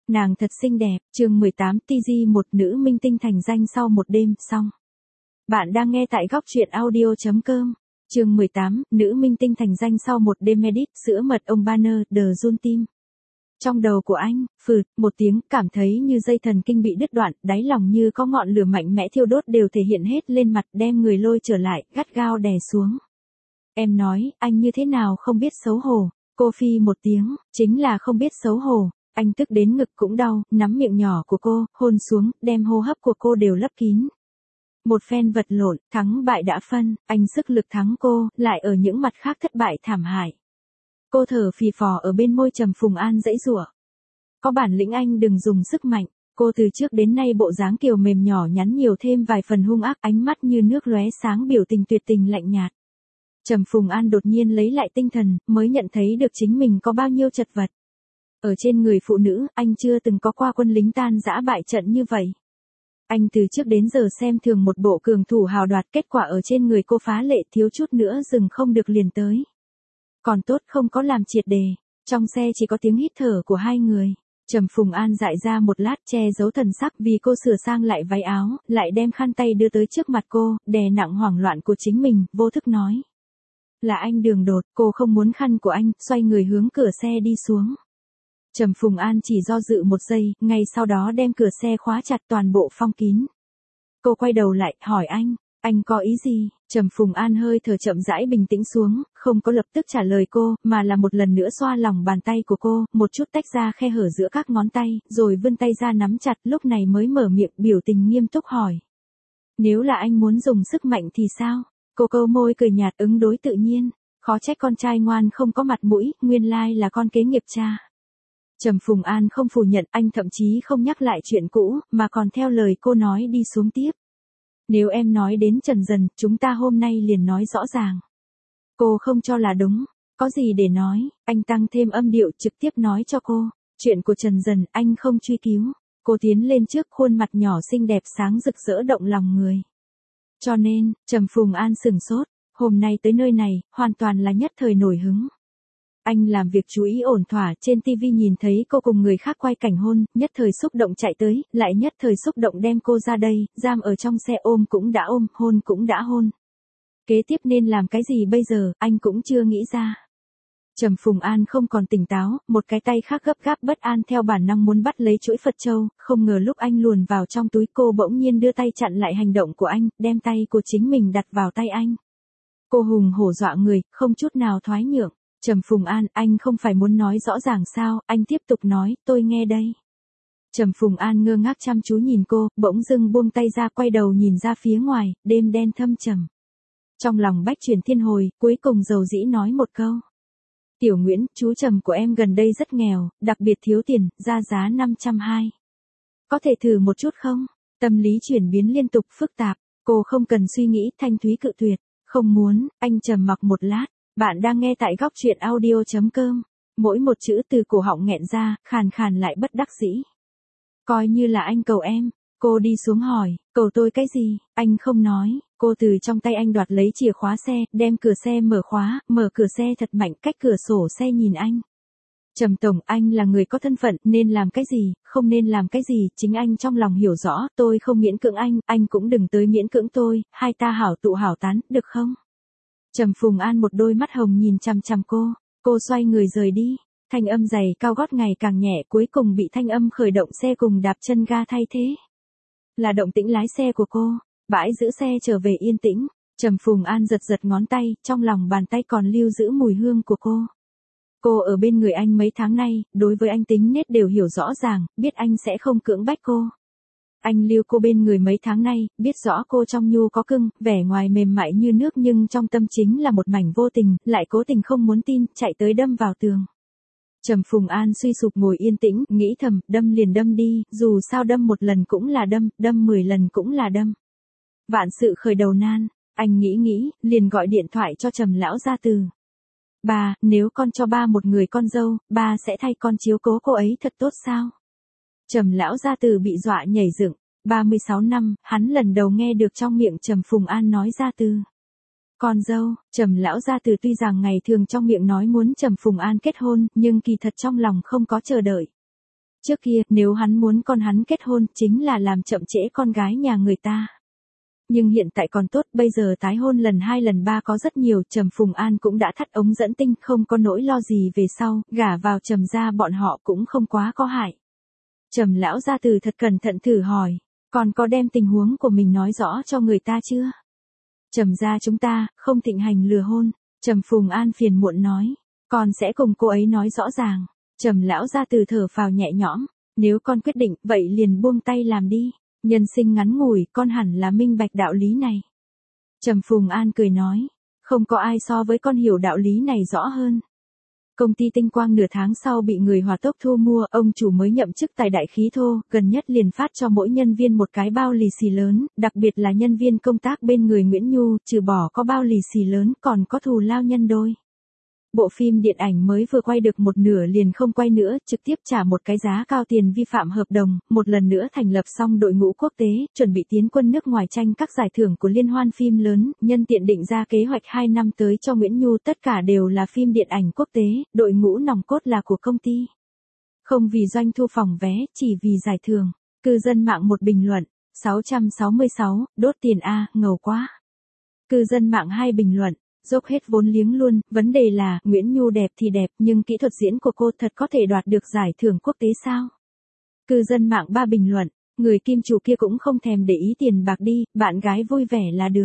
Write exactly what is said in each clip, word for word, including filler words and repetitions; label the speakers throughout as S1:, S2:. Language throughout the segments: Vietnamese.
S1: Nàng thật xinh đẹp, chương mười tám tê giê một nữ minh tinh thành danh sau một đêm, xong. Bạn đang nghe tại góc truyện audio chấm com. Chương mười tám, nữ minh tinh thành danh sau một đêm edit, sữa mật ông banner, The Jun Team. Trong đầu của anh, phừ, một tiếng, cảm thấy như dây thần kinh bị đứt đoạn, đáy lòng như có ngọn lửa mạnh mẽ thiêu đốt đều thể hiện hết lên mặt, đem người lôi trở lại, gắt gao đè xuống. Em nói, anh như thế nào không biết xấu hổ. Cô phi một tiếng, chính là không biết xấu hổ. Anh tức đến ngực cũng đau, nắm miệng nhỏ của cô, hôn xuống, đem hô hấp của cô đều lấp kín. Một phen vật lộn, thắng bại đã phân, anh sức lực thắng cô, lại ở những mặt khác thất bại thảm hại. Cô thở phì phò ở bên môi Trầm Phùng An giãy giụa. Có bản lĩnh anh đừng dùng sức mạnh. Cô từ trước đến nay bộ dáng kiều mềm nhỏ nhắn nhiều thêm vài phần hung ác, ánh mắt như nước lóe sáng, biểu tình tuyệt tình lạnh nhạt. Trầm Phùng An đột nhiên lấy lại tinh thần, mới nhận thấy được chính mình có bao nhiêu chật vật. Ở trên người phụ nữ, anh chưa từng có qua quân lính tan rã bại trận như vậy. Anh từ trước đến giờ xem thường một bộ cường thủ hào đoạt, kết quả ở trên người cô phá lệ, thiếu chút nữa dừng không được liền tới. Còn tốt không có làm triệt đề, trong xe chỉ có tiếng hít thở của hai người. Trầm Phùng An dại ra một lát che giấu thần sắc vì cô sửa sang lại váy áo, lại đem khăn tay đưa tới trước mặt cô, đè nặng hoảng loạn của chính mình, vô thức nói. Là anh đường đột, cô không muốn khăn của anh, xoay người hướng cửa xe đi xuống. Trầm Phùng An chỉ do dự một giây, ngay sau đó đem cửa xe khóa chặt, toàn bộ phong kín. Cô quay đầu lại, hỏi anh, anh có ý gì? Trầm Phùng An hơi thở chậm rãi bình tĩnh xuống, không có lập tức trả lời cô, mà là một lần nữa xoa lòng bàn tay của cô, một chút tách ra khe hở giữa các ngón tay, rồi vươn tay ra nắm chặt, lúc này mới mở miệng, biểu tình nghiêm túc hỏi. Nếu là anh muốn dùng sức mạnh thì sao? Cô câu môi cười nhạt, ứng đối tự nhiên, khó trách con trai ngoan không có mặt mũi, nguyên lai là con kế nghiệp cha. Trầm Phùng An không phủ nhận, anh thậm chí không nhắc lại chuyện cũ, mà còn theo lời cô nói đi xuống tiếp. Nếu em nói đến Trần Dần, chúng ta hôm nay liền nói rõ ràng. Cô không cho là đúng, có gì để nói, anh tăng thêm âm điệu trực tiếp nói cho cô. Chuyện của Trần Dần, anh không truy cứu. Cô tiến lên trước, khuôn mặt nhỏ xinh đẹp sáng rực rỡ động lòng người. Cho nên, Trầm Phùng An sừng sốt, hôm nay tới nơi này, hoàn toàn là nhất thời nổi hứng. Anh làm việc chú ý ổn thỏa, trên ti vi nhìn thấy cô cùng người khác quay cảnh hôn, nhất thời xúc động chạy tới, lại nhất thời xúc động đem cô ra đây, giam ở trong xe, ôm cũng đã ôm, hôn cũng đã hôn. Kế tiếp nên làm cái gì bây giờ, anh cũng chưa nghĩ ra. Trầm Phùng An không còn tỉnh táo, một cái tay khác gấp gáp bất an theo bản năng muốn bắt lấy chuỗi Phật châu, không ngờ lúc anh luồn vào trong túi cô bỗng nhiên đưa tay chặn lại hành động của anh, đem tay của chính mình đặt vào tay anh. Cô hùng hổ dọa người, không chút nào thoái nhượng. Trầm Phùng An, anh không phải muốn nói rõ ràng sao, anh tiếp tục nói, tôi nghe đây. Trầm Phùng An ngơ ngác chăm chú nhìn cô, bỗng dưng buông tay ra, quay đầu nhìn ra phía ngoài, đêm đen thâm trầm. Trong lòng bách chuyển thiên hồi, cuối cùng dầu dĩ nói một câu. Tiểu Nguyễn, chú Trầm của em gần đây rất nghèo, đặc biệt thiếu tiền, ra giá năm trăm hai. Có thể thử một chút không? Tâm lý chuyển biến liên tục phức tạp, cô không cần suy nghĩ, thanh thúy cự tuyệt. Không muốn, anh trầm mặc một lát. Bạn đang nghe tại góc truyện audio chấm com. Mỗi một chữ từ cổ họng nghẹn ra, khàn khàn lại bất đắc dĩ. Coi như là anh cầu em. Cô đi xuống hỏi, cầu tôi cái gì? Anh không nói. Cô từ trong tay anh đoạt lấy chìa khóa xe, đem cửa xe mở khóa, mở cửa xe thật mạnh, cách cửa sổ xe nhìn anh. Trầm Tổng, anh là người có thân phận, nên làm cái gì, không nên làm cái gì, chính anh trong lòng hiểu rõ, tôi không miễn cưỡng anh, anh cũng đừng tới miễn cưỡng tôi, hai ta hảo tụ hảo tán, được không? Trầm Phùng An một đôi mắt hồng nhìn chằm chằm cô, cô xoay người rời đi, thanh âm giày cao gót ngày càng nhẹ, cuối cùng bị thanh âm khởi động xe cùng đạp chân ga thay thế. Là động tĩnh lái xe của cô, bãi giữ xe trở về yên tĩnh, Trầm Phùng An giật giật ngón tay, trong lòng bàn tay còn lưu giữ mùi hương của cô. Cô ở bên người anh mấy tháng nay, đối với anh tính nết đều hiểu rõ ràng, biết anh sẽ không cưỡng bách cô. Anh lưu cô bên người mấy tháng nay, biết rõ cô trong nhu có cưng, vẻ ngoài mềm mại như nước nhưng trong tâm chính là một mảnh vô tình, lại cố tình không muốn tin, chạy tới đâm vào tường. Trầm Phùng An suy sụp ngồi yên tĩnh, nghĩ thầm, đâm liền đâm đi, dù sao đâm một lần cũng là đâm, đâm mười lần cũng là đâm. Vạn sự khởi đầu nan, anh nghĩ nghĩ, liền gọi điện thoại cho Trầm lão gia từ. Ba, nếu con cho ba một người con dâu, ba sẽ thay con chiếu cố cô ấy thật tốt sao? Trầm lão gia từ bị dọa nhảy dựng, ba mươi sáu năm, hắn lần đầu nghe được trong miệng Trầm Phùng An nói ra từ con dâu. Trầm lão gia từ tuy rằng ngày thường trong miệng nói muốn Trầm Phùng An kết hôn, nhưng kỳ thật trong lòng không có chờ đợi. Trước kia, nếu hắn muốn con hắn kết hôn, chính là làm chậm trễ con gái nhà người ta. Nhưng hiện tại còn tốt, bây giờ tái hôn lần hai lần ba có rất nhiều, Trầm Phùng An cũng đã thắt ống dẫn tinh, không có nỗi lo gì về sau, gả vào Trầm gia bọn họ cũng không quá có hại. Trầm lão gia từ thật cẩn thận thử hỏi, còn có đem tình huống của mình nói rõ cho người ta chưa? Trầm gia chúng ta, không thịnh hành lừa hôn, Trầm Phùng An phiền muộn nói, con sẽ cùng cô ấy nói rõ ràng. Trầm lão gia từ thở phào nhẹ nhõm, nếu con quyết định, vậy liền buông tay làm đi. Nhân sinh ngắn ngủi, con hẳn là minh bạch đạo lý này. Trầm Phùng An cười nói, không có ai so với con hiểu đạo lý này rõ hơn. Công ty Tinh Quang nửa tháng sau bị người Hòa Tốc thu mua, ông chủ mới nhậm chức tài đại khí thô, gần nhất liền phát cho mỗi nhân viên một cái bao lì xì lớn, đặc biệt là nhân viên công tác bên người Nguyễn Nhu, trừ bỏ có bao lì xì lớn còn có thù lao nhân đôi. Bộ phim điện ảnh mới vừa quay được một nửa liền không quay nữa, trực tiếp trả một cái giá cao tiền vi phạm hợp đồng, một lần nữa thành lập xong đội ngũ quốc tế, chuẩn bị tiến quân nước ngoài tranh các giải thưởng của liên hoan phim lớn, nhân tiện định ra kế hoạch hai năm tới cho Nguyễn Nhu, tất cả đều là phim điện ảnh quốc tế, đội ngũ nòng cốt là của công ty. Không vì doanh thu phòng vé, chỉ vì giải thưởng. Cư dân mạng một bình luận, sáu trăm sáu mươi sáu, đốt tiền a, ngầu quá. Cư dân mạng hai bình luận, dốc hết vốn liếng luôn, vấn đề là, Nguyễn Nhu đẹp thì đẹp, nhưng kỹ thuật diễn của cô thật có thể đoạt được giải thưởng quốc tế sao? Cư dân mạng ba bình luận, người kim chủ kia cũng không thèm để ý tiền bạc đi, bạn gái vui vẻ là được.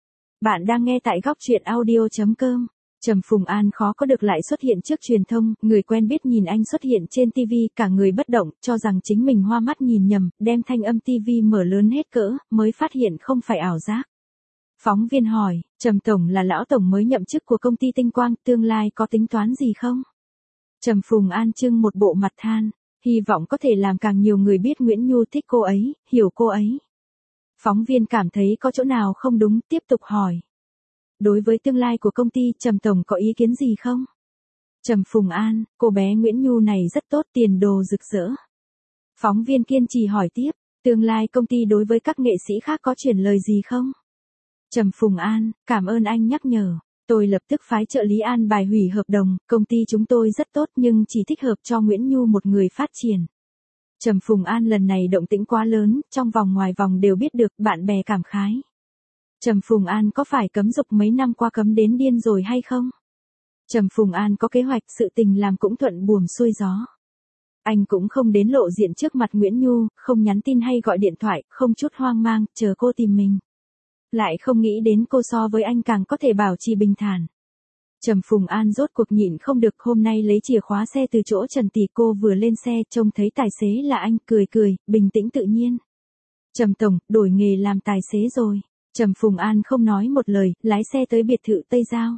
S1: Bạn đang nghe tại góc truyện audio chấm com. Trầm Phùng An khó có được lại xuất hiện trước truyền thông, người quen biết nhìn anh xuất hiện trên ti vi, cả người bất động, cho rằng chính mình hoa mắt nhìn nhầm, đem thanh âm ti vi mở lớn hết cỡ, mới phát hiện không phải ảo giác. Phóng viên hỏi, Trầm Tổng là lão tổng mới nhậm chức của công ty Tinh Quang, tương lai có tính toán gì không? Trầm Phùng An trưng một bộ mặt than, hy vọng có thể làm càng nhiều người biết Nguyễn Nhu thích cô ấy, hiểu cô ấy. Phóng viên cảm thấy có chỗ nào không đúng, tiếp tục hỏi. Đối với tương lai của công ty, Trầm Tổng có ý kiến gì không? Trầm Phùng An, cô bé Nguyễn Nhu này rất tốt, tiền đồ rực rỡ. Phóng viên kiên trì hỏi tiếp, tương lai công ty đối với các nghệ sĩ khác có chuyển lời gì không? Trầm Phùng An, cảm ơn anh nhắc nhở. Tôi lập tức phái trợ lý an bài hủy hợp đồng, công ty chúng tôi rất tốt nhưng chỉ thích hợp cho Nguyễn Nhu một người phát triển. Trầm Phùng An lần này động tĩnh quá lớn, trong vòng ngoài vòng đều biết được, bạn bè cảm khái. Trầm Phùng An có phải cấm dục mấy năm qua cấm đến điên rồi hay không? Trầm Phùng An có kế hoạch, sự tình làm cũng thuận buồm xuôi gió. Anh cũng không đến lộ diện trước mặt Nguyễn Nhu, không nhắn tin hay gọi điện thoại, không chút hoang mang, chờ cô tìm mình. Lại không nghĩ đến cô so với anh càng có thể bảo trì bình thản. Trầm Phùng An rốt cuộc nhịn không được, hôm nay lấy chìa khóa xe từ chỗ Trần Tỷ, cô vừa lên xe, trông thấy tài xế là anh, cười cười, bình tĩnh tự nhiên. Trầm Tổng, đổi nghề làm tài xế rồi. Trầm Phùng An không nói một lời, lái xe tới biệt thự Tây Giao.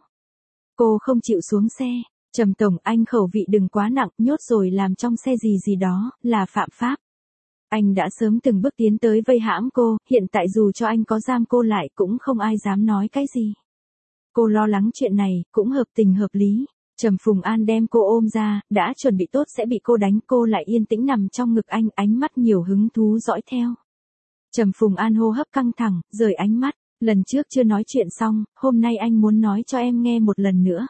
S1: Cô không chịu xuống xe. Trầm Tổng, anh khẩu vị đừng quá nặng, nhốt rồi làm trong xe gì gì đó, là phạm pháp. Anh đã sớm từng bước tiến tới vây hãm cô, hiện tại dù cho anh có giam cô lại cũng không ai dám nói cái gì. Cô lo lắng chuyện này, cũng hợp tình hợp lý. Trầm Phùng An đem cô ôm ra, đã chuẩn bị tốt sẽ bị cô đánh, cô lại yên tĩnh nằm trong ngực anh, ánh mắt nhiều hứng thú dõi theo. Trầm Phùng An hô hấp căng thẳng, rời ánh mắt, lần trước chưa nói chuyện xong, hôm nay anh muốn nói cho em nghe một lần nữa.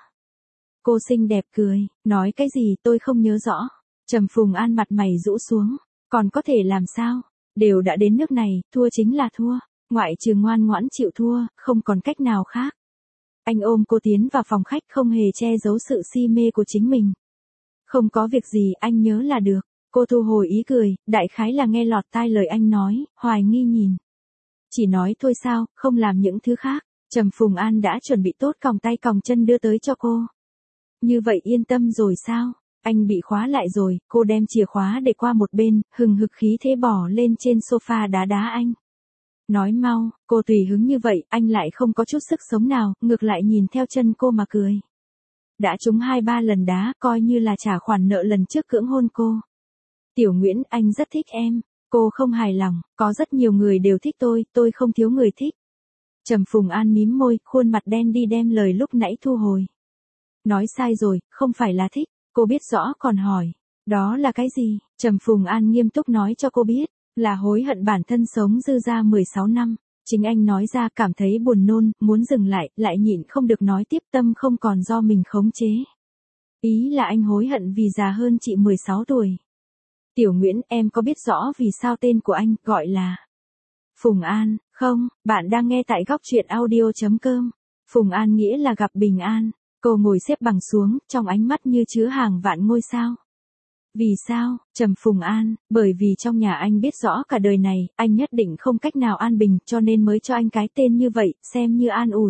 S1: Cô xinh đẹp cười, nói cái gì tôi không nhớ rõ. Trầm Phùng An mặt mày rũ xuống, còn có thể làm sao, đều đã đến nước này, thua chính là thua, ngoại trừ ngoan ngoãn chịu thua, không còn cách nào khác. Anh ôm cô tiến vào phòng khách, không hề che giấu sự si mê của chính mình. Không có việc gì, anh nhớ là được. Cô thu hồi ý cười, đại khái là nghe lọt tai lời anh nói, hoài nghi nhìn. Chỉ nói thôi sao, không làm những thứ khác. Trầm Phùng An đã chuẩn bị tốt còng tay còng chân đưa tới cho cô. Như vậy yên tâm rồi sao? Anh bị khóa lại rồi, cô đem chìa khóa để qua một bên, hừng hực khí thế bỏ lên trên sofa đá đá anh. Nói mau, cô tùy hứng như vậy, anh lại không có chút sức sống nào, ngược lại nhìn theo chân cô mà cười. Đã trúng hai ba lần đá, coi như là trả khoản nợ lần trước cưỡng hôn cô. Tiểu Nguyễn, anh rất thích em. Cô không hài lòng, có rất nhiều người đều thích tôi, tôi không thiếu người thích. Trầm Phùng An mím môi, khuôn mặt đen đi đem lời lúc nãy thu hồi. Nói sai rồi, không phải là thích, cô biết rõ còn hỏi. Đó là cái gì? Trầm Phùng An nghiêm túc nói cho cô biết, là hối hận bản thân sống dư ra mười sáu năm. Chính anh nói ra cảm thấy buồn nôn, muốn dừng lại, lại nhịn không được nói tiếp, tâm không còn do mình khống chế. Ý là anh hối hận vì già hơn chị mười sáu tuổi. Tiểu Nguyễn, em có biết rõ vì sao tên của anh gọi là Phùng An, không? Bạn đang nghe tại góc truyện audio.com. Phùng An nghĩa là gặp bình an. Cô ngồi xếp bằng xuống, trong ánh mắt như chứa hàng vạn ngôi sao. Vì sao? Trầm Phùng An, bởi vì trong nhà anh biết rõ cả đời này, anh nhất định không cách nào an bình, cho nên mới cho anh cái tên như vậy, xem như an ủi.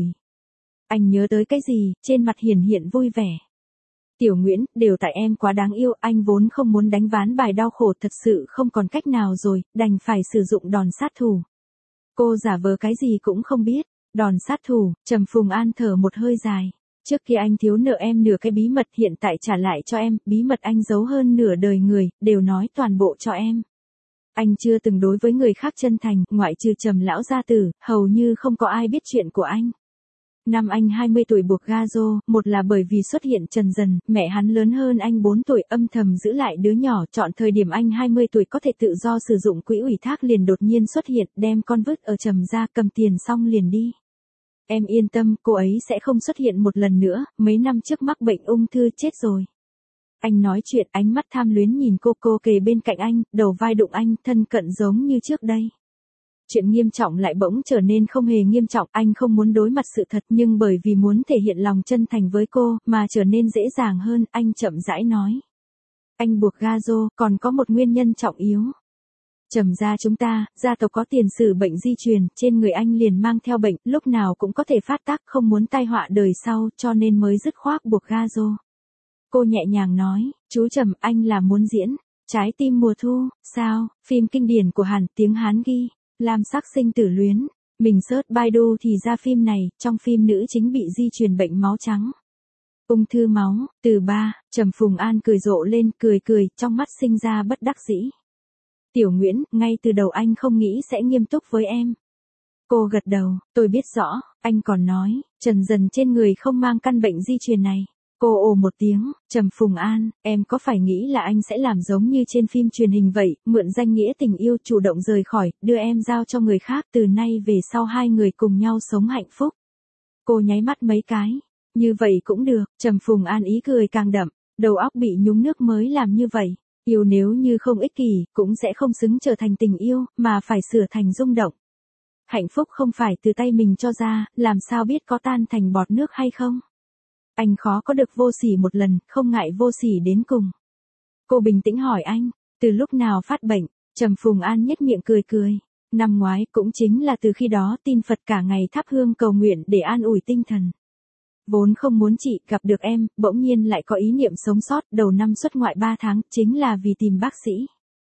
S1: Anh nhớ tới cái gì, trên mặt hiển hiện vui vẻ. Tiểu Nguyễn, đều tại em quá đáng yêu, anh vốn không muốn đánh ván bài đau khổ, thật sự không còn cách nào rồi, đành phải sử dụng đòn sát thủ. Cô giả vờ cái gì cũng không biết. Đòn sát thủ, Trầm Phùng An thở một hơi dài. Trước kia anh thiếu nợ em nửa cái bí mật, hiện tại trả lại cho em, bí mật anh giấu hơn nửa đời người, đều nói toàn bộ cho em. Anh chưa từng đối với người khác chân thành, ngoại trừ Trầm lão gia tử, hầu như không có ai biết chuyện của anh. Năm anh hai mươi tuổi buộc ga rô, một là bởi vì xuất hiện Trần Dần, mẹ hắn lớn hơn anh bốn tuổi, âm thầm giữ lại đứa nhỏ, chọn thời điểm anh hai mươi tuổi có thể tự do sử dụng quỹ ủy thác liền đột nhiên xuất hiện, đem con vứt ở Trầm gia, cầm tiền xong liền đi. Em yên tâm, cô ấy sẽ không xuất hiện một lần nữa, mấy năm trước mắc bệnh ung thư chết rồi. Anh nói chuyện, ánh mắt tham luyến nhìn cô, cô kề bên cạnh anh, đầu vai đụng anh, thân cận giống như trước đây. Chuyện nghiêm trọng lại bỗng trở nên không hề nghiêm trọng, anh không muốn đối mặt sự thật nhưng bởi vì muốn thể hiện lòng chân thành với cô, mà trở nên dễ dàng hơn, anh chậm rãi nói. Anh buộc ga rô, còn có một nguyên nhân trọng yếu. Trầm gia chúng ta, gia tộc có tiền sử bệnh di truyền, trên người anh liền mang theo bệnh, lúc nào cũng có thể phát tác, không muốn tai họa đời sau, cho nên mới dứt khoát buộc ga rô. Cô nhẹ nhàng nói, chú Trầm, anh là muốn diễn Trái tim mùa thu, sao, phim kinh điển của Hàn, tiếng Hán ghi, Lam sắc sinh tử luyến. Mình search Baidu thì ra phim này, trong phim nữ chính bị di truyền bệnh máu trắng. Ung thư máu, từ ba, Trầm Phùng An cười rộ lên, cười cười, trong mắt sinh ra bất đắc dĩ. Tiểu Nguyễn, ngay từ đầu anh không nghĩ sẽ nghiêm túc với em. Cô gật đầu, tôi biết rõ, anh còn nói, Trần Dần trên người không mang căn bệnh di truyền này. Cô ồ một tiếng, Trầm Phùng An, em có phải nghĩ là anh sẽ làm giống như trên phim truyền hình vậy, mượn danh nghĩa tình yêu chủ động rời khỏi, đưa em giao cho người khác, từ nay về sau hai người cùng nhau sống hạnh phúc. Cô nháy mắt mấy cái, như vậy cũng được, Trầm Phùng An ý cười càng đậm, đầu óc bị nhúng nước mới làm như vậy. Yêu nếu như không ích kỷ, cũng sẽ không xứng trở thành tình yêu, mà phải sửa thành rung động. Hạnh phúc không phải từ tay mình cho ra, làm sao biết có tan thành bọt nước hay không? Anh khó có được vô sỉ một lần, không ngại vô sỉ đến cùng. Cô bình tĩnh hỏi anh, từ lúc nào phát bệnh? Trầm Phùng An nhếch miệng cười cười. Năm ngoái, cũng chính là từ khi đó tin Phật cả ngày thắp hương cầu nguyện để an ủi tinh thần. Vốn không muốn chị gặp được em, bỗng nhiên lại có ý niệm sống sót, đầu năm xuất ngoại ba tháng, chính là vì tìm bác sĩ.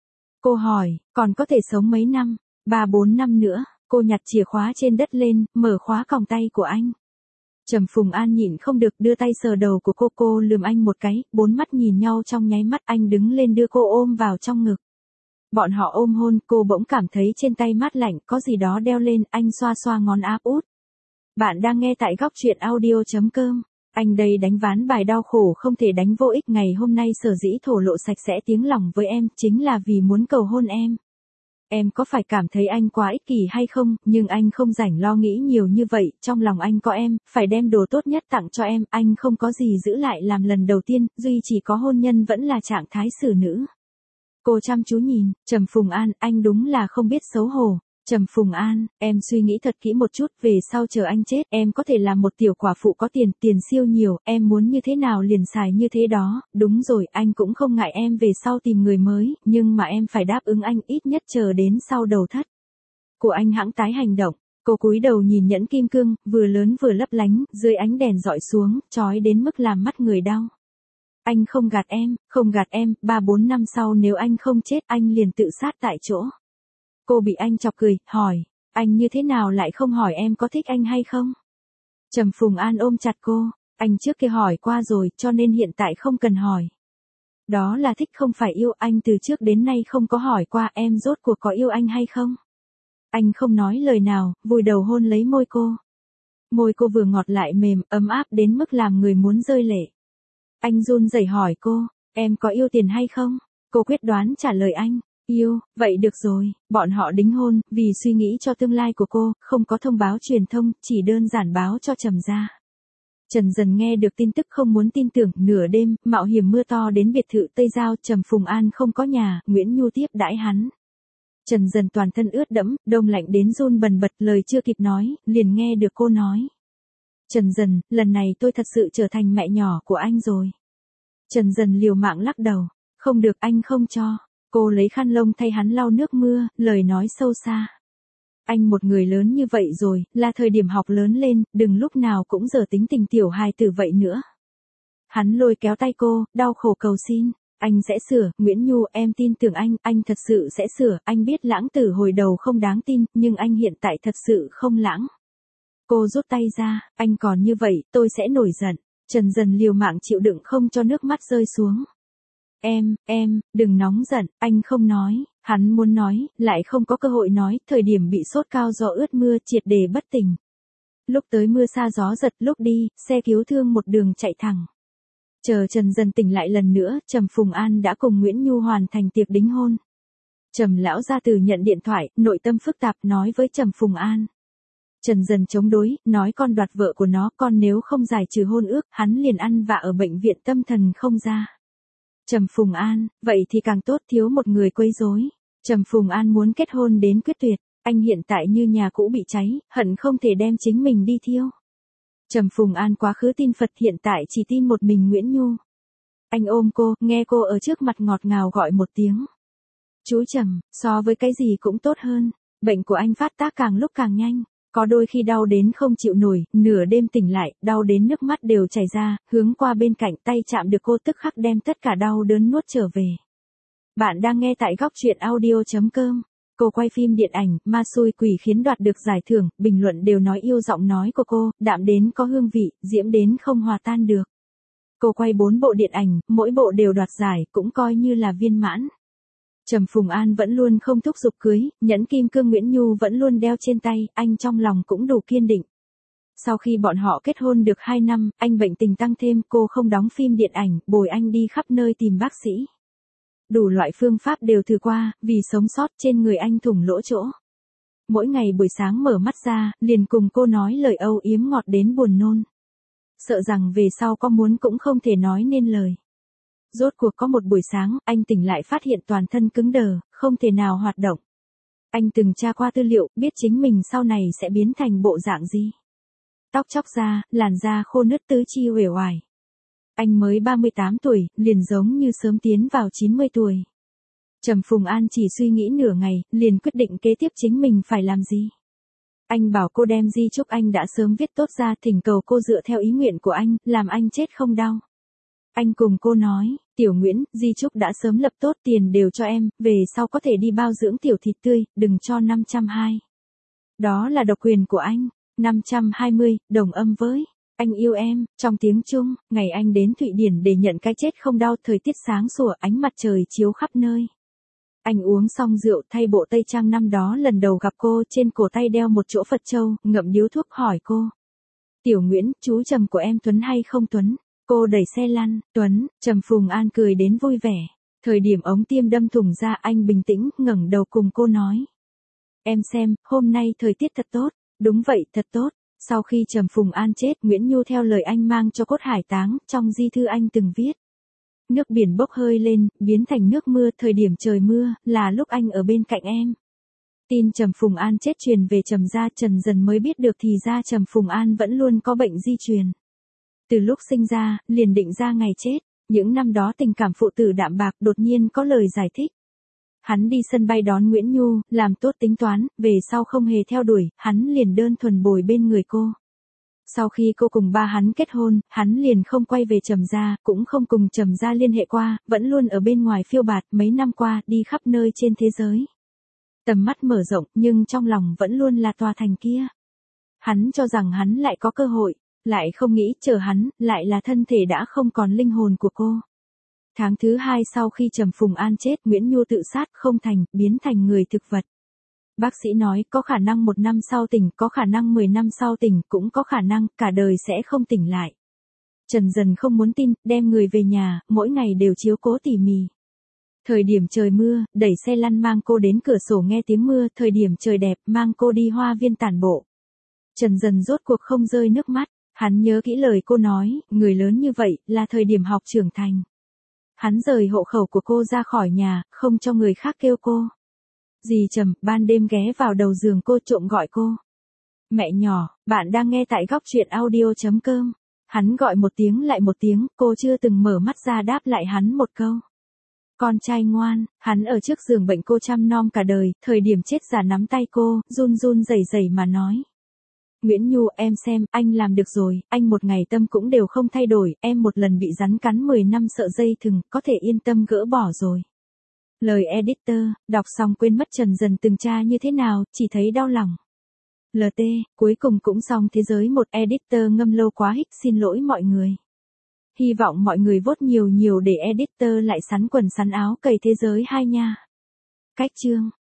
S1: Cô hỏi, còn có thể sống mấy năm? ba bốn năm nữa, cô nhặt chìa khóa trên đất lên, mở khóa còng tay của anh. Trầm Phùng An nhịn không được đưa tay sờ đầu của cô, cô lườm anh một cái, bốn mắt nhìn nhau trong nháy mắt, anh đứng lên đưa cô ôm vào trong ngực. Bọn họ ôm hôn, cô bỗng cảm thấy trên tay mát lạnh, có gì đó đeo lên, anh xoa xoa ngón áp út. Bạn đang nghe tại góc truyện audio.com. Anh đây đánh ván bài đau khổ không thể đánh vô ích, ngày hôm nay sở dĩ thổ lộ sạch sẽ tiếng lòng với em, chính là vì muốn cầu hôn em. Em có phải cảm thấy anh quá ích kỷ hay không, nhưng anh không rảnh lo nghĩ nhiều như vậy, trong lòng anh có em, phải đem đồ tốt nhất tặng cho em, anh không có gì giữ lại làm lần đầu tiên, duy chỉ có hôn nhân vẫn là trạng thái xử nữ. Cô chăm chú nhìn, Trầm Phùng An, anh đúng là không biết xấu hổ. Trầm Phùng An, em suy nghĩ thật kỹ một chút, về sau chờ anh chết, em có thể làm một tiểu quả phụ có tiền, tiền siêu nhiều, em muốn như thế nào liền xài như thế đó, đúng rồi, anh cũng không ngại em về sau tìm người mới, nhưng mà em phải đáp ứng anh, ít nhất chờ đến sau đầu thất của anh hãng tái hành động. Cô cúi đầu nhìn nhẫn kim cương, vừa lớn vừa lấp lánh, dưới ánh đèn dọi xuống, chói đến mức làm mắt người đau. Anh không gạt em, không gạt em, ba bốn năm sau nếu anh không chết, anh liền tự sát tại chỗ. Cô bị anh chọc cười, hỏi, anh như thế nào lại không hỏi em có thích anh hay không? Trầm Phùng An ôm chặt cô, anh trước kia hỏi qua rồi, cho nên hiện tại không cần hỏi. Đó là thích không phải yêu, anh từ trước đến nay không có hỏi qua em rốt cuộc có yêu anh hay không? Anh không nói lời nào, vùi đầu hôn lấy môi cô. Môi cô vừa ngọt lại mềm, ấm áp đến mức làm người muốn rơi lệ. Anh run rẩy hỏi cô, em có yêu tiền hay không? Cô quyết đoán trả lời anh. Yêu, vậy được rồi, bọn họ đính hôn, vì suy nghĩ cho tương lai của cô, không có thông báo truyền thông, chỉ đơn giản báo cho Trầm gia. Trần Dần nghe được tin tức không muốn tin tưởng, nửa đêm, mạo hiểm mưa to đến biệt thự Tây Giao, Trầm Phùng An không có nhà, Nguyễn Nhu tiếp đãi hắn. Trần Dần toàn thân ướt đẫm, đông lạnh đến run bần bật, lời chưa kịp nói, liền nghe được cô nói. Trần Dần, lần này tôi thật sự trở thành mẹ nhỏ của anh rồi. Trần Dần liều mạng lắc đầu, không được, anh không cho. Cô lấy khăn lông thay hắn lau nước mưa, lời nói sâu xa. Anh một người lớn như vậy rồi, là thời điểm học lớn lên, đừng lúc nào cũng giờ tính tình tiểu hài tử vậy nữa. Hắn lôi kéo tay cô, đau khổ cầu xin. Anh sẽ sửa, Nguyễn Nhu, em tin tưởng anh, anh thật sự sẽ sửa, anh biết lãng tử hồi đầu không đáng tin, nhưng anh hiện tại thật sự không lãng. Cô rút tay ra, anh còn như vậy, tôi sẽ nổi giận. Trần Dần liều mạng chịu đựng không cho nước mắt rơi xuống. Em, em, đừng nóng giận, anh không nói, hắn muốn nói, lại không có cơ hội nói, thời điểm bị sốt cao do ướt mưa triệt để bất tỉnh. Lúc tới mưa xa gió giật, lúc đi, xe cứu thương một đường chạy thẳng. Chờ Trần Dần tỉnh lại lần nữa, Trầm Phùng An đã cùng Nguyễn Nhu hoàn thành tiệc đính hôn. Trầm lão gia tử nhận điện thoại, nội tâm phức tạp nói với Trầm Phùng An. Trần Dần chống đối, nói con đoạt vợ của nó, con nếu không giải trừ hôn ước, hắn liền ăn vạ ở bệnh viện tâm thần không ra. Trầm Phùng An, vậy thì càng tốt, thiếu một người quấy rối. Trầm Phùng An muốn kết hôn đến quyết tuyệt, anh hiện tại như nhà cũ bị cháy, hận không thể đem chính mình đi thiêu. Trầm Phùng An quá khứ tin Phật, hiện tại chỉ tin một mình Nguyễn Nhu. Anh ôm cô, nghe cô ở trước mặt ngọt ngào gọi một tiếng. Chú Trầm, so với cái gì cũng tốt hơn, bệnh của anh phát tác càng lúc càng nhanh. Có đôi khi đau đến không chịu nổi, nửa đêm tỉnh lại, đau đến nước mắt đều chảy ra, hướng qua bên cạnh, tay chạm được cô tức khắc đem tất cả đau đớn nuốt trở về. Bạn đang nghe tại góc truyện audio chấm com. Cô quay phim điện ảnh, Ma Xui Quỷ Khiến đoạt được giải thưởng, bình luận đều nói yêu giọng nói của cô, đạm đến có hương vị, diễm đến không hòa tan được. Cô quay bốn bộ điện ảnh, mỗi bộ đều đoạt giải, cũng coi như là viên mãn. Trầm Phùng An vẫn luôn không thúc giục cưới, nhẫn kim cương Nguyễn Nhu vẫn luôn đeo trên tay, anh trong lòng cũng đủ kiên định. Sau khi bọn họ kết hôn được hai năm, anh bệnh tình tăng thêm, cô không đóng phim điện ảnh, bồi anh đi khắp nơi tìm bác sĩ. Đủ loại phương pháp đều thử qua, vì sống sót trên người anh thủng lỗ chỗ. Mỗi ngày buổi sáng mở mắt ra, liền cùng cô nói lời âu yếm ngọt đến buồn nôn. Sợ rằng về sau có muốn cũng không thể nói nên lời. Rốt cuộc có một buổi sáng, anh tỉnh lại phát hiện toàn thân cứng đờ, không thể nào hoạt động. Anh từng tra qua tư liệu, biết chính mình sau này sẽ biến thành bộ dạng gì. Tóc chóc ra, làn da khô nứt tứ chi uể oải. Anh mới ba mươi tám tuổi, liền giống như sớm tiến vào chín mươi tuổi. Trầm Phùng An chỉ suy nghĩ nửa ngày, liền quyết định kế tiếp chính mình phải làm gì. Anh bảo cô đem di chúc anh đã sớm viết tốt ra, thỉnh cầu cô dựa theo ý nguyện của anh, làm anh chết không đau. Anh cùng cô nói, Tiểu Nguyễn, di chúc đã sớm lập tốt, tiền đều cho em, về sau có thể đi bao dưỡng tiểu thịt tươi, đừng cho năm trăm hai mươi. Đó là độc quyền của anh, năm trăm hai mươi, đồng âm với, anh yêu em, trong tiếng Trung, ngày anh đến Thụy Điển để nhận cái chết không đau, thời tiết sáng sủa, ánh mặt trời chiếu khắp nơi. Anh uống xong rượu, thay bộ tây trang năm đó lần đầu gặp cô, trên cổ tay đeo một chỗ Phật châu, ngậm điếu thuốc hỏi cô. Tiểu Nguyễn, chú Trầm của em Tuấn hay không Tuấn? Cô đẩy xe lăn, Tuấn. Trầm Phùng An cười đến vui vẻ. Thời điểm ống tiêm đâm thủng ra, anh bình tĩnh, ngẩng đầu cùng cô nói. Em xem, hôm nay thời tiết thật tốt. Đúng vậy, thật tốt. Sau khi Trầm Phùng An chết, Nguyễn Nhu theo lời anh mang cho cốt hải táng, trong di thư anh từng viết. Nước biển bốc hơi lên, biến thành nước mưa, thời điểm trời mưa, là lúc anh ở bên cạnh em. Tin Trầm Phùng An chết truyền về Trầm gia, Trần Dần mới biết được thì ra Trầm Phùng An vẫn luôn có bệnh di truyền. Từ lúc sinh ra, liền định ra ngày chết, những năm đó tình cảm phụ tử đạm bạc, đột nhiên có lời giải thích. Hắn đi sân bay đón Nguyễn Nhu, làm tốt tính toán, về sau không hề theo đuổi, hắn liền đơn thuần bồi bên người cô. Sau khi cô cùng ba hắn kết hôn, hắn liền không quay về Trầm gia, cũng không cùng Trầm gia liên hệ qua, vẫn luôn ở bên ngoài phiêu bạt, mấy năm qua, đi khắp nơi trên thế giới. Tầm mắt mở rộng, nhưng trong lòng vẫn luôn là tòa thành kia. Hắn cho rằng hắn lại có cơ hội, lại không nghĩ chờ hắn, lại là thân thể đã không còn linh hồn của cô. Tháng thứ hai sau khi Trầm Phùng An chết, Nguyễn Nhu tự sát không thành, biến thành người thực vật. Bác sĩ nói có khả năng một năm sau tỉnh, có khả năng mười năm sau tỉnh, cũng có khả năng cả đời sẽ không tỉnh lại. Trần Dần không muốn tin, đem người về nhà, mỗi ngày đều chiếu cố tỉ mỉ. Thời điểm trời mưa, đẩy xe lăn mang cô đến cửa sổ nghe tiếng mưa, thời điểm trời đẹp, mang cô đi hoa viên tản bộ. Trần Dần rốt cuộc không rơi nước mắt, Hắn nhớ kỹ lời cô nói, người lớn như vậy, là thời điểm học trưởng thành. Hắn rời hộ khẩu của cô ra khỏi nhà, không cho người khác kêu cô. Dì Trầm, ban đêm ghé vào đầu giường cô trộm gọi cô. Mẹ nhỏ, bạn đang nghe tại góc truyện audio.com. Hắn gọi một tiếng lại một tiếng, cô chưa từng mở mắt ra đáp lại hắn một câu. Con trai ngoan, hắn ở trước giường bệnh cô chăm nom cả đời, thời điểm chết già nắm tay cô, run run rẩy rẩy mà nói. Nguyễn Nhu, em xem, anh làm được rồi, anh một ngày tâm cũng đều không thay đổi, em một lần bị rắn cắn mười năm sợ dây thừng, có thể yên tâm gỡ bỏ rồi. Lời editor, đọc xong quên mất Trần Dần từng tra như thế nào, chỉ thấy đau lòng. lờ tê, cuối cùng cũng xong thế giới một editor ngâm lâu quá hích, xin lỗi mọi người. Hy vọng mọi người vote nhiều nhiều để editor lại sắn quần sắn áo cày thế giới hai nha. Cách chương